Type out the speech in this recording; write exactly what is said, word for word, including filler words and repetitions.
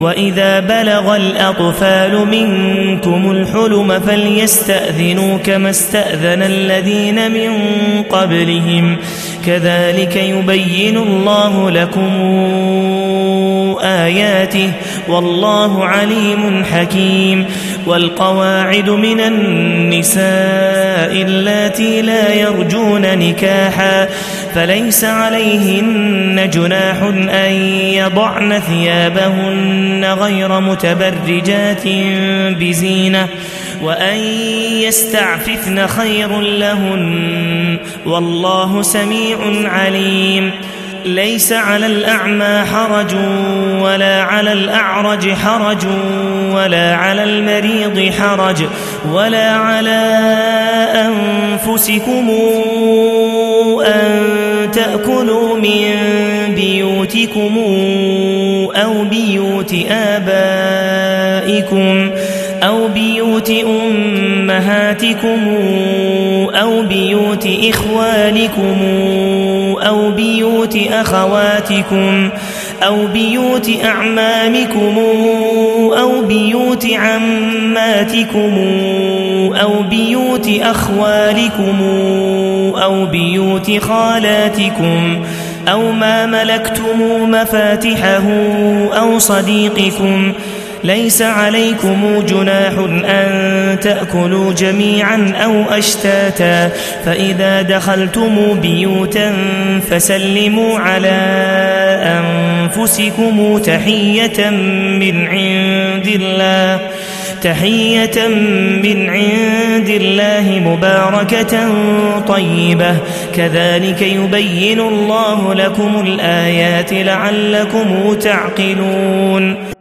وإذا بلغ الأطفال منكم الحلم فليستأذنوا كما استأذن الذين من قبلهم كذلك يبين الله لكم آياته والله عليم حكيم. والقواعد من النساء اللاتي لا يرجون نكاحا فليس عليهن جناح أن يضعن ثيابهن غير متبرجات بزينة وأن يستعففن خير لهن والله سميع عليم. ليس على الأعمى حرج ولا على الأعرج حرج ولا على المريض حرج ولا على أنفسكم أن تأكلوا من بيوتكم أو بيوت آبائكم أو بيوت أمهاتكم أو بيوت إخوانكم أو بيوت أخواتكم أو بيوت أعمامكم أو بيوت عماتكم أو بيوت أخوالكم أو بيوت خالاتكم أو ما ملكتم مفاتحه أو صديقكم. ليس عليكم جناح أن تأكلوا جميعا أو أشتاتا فإذا دخلتم بيوتا فسلموا على أنفسكم تحية من عند الله تحية من عند الله مباركة طيبة كذلك يبين الله لكم الآيات لعلكم تعقلون.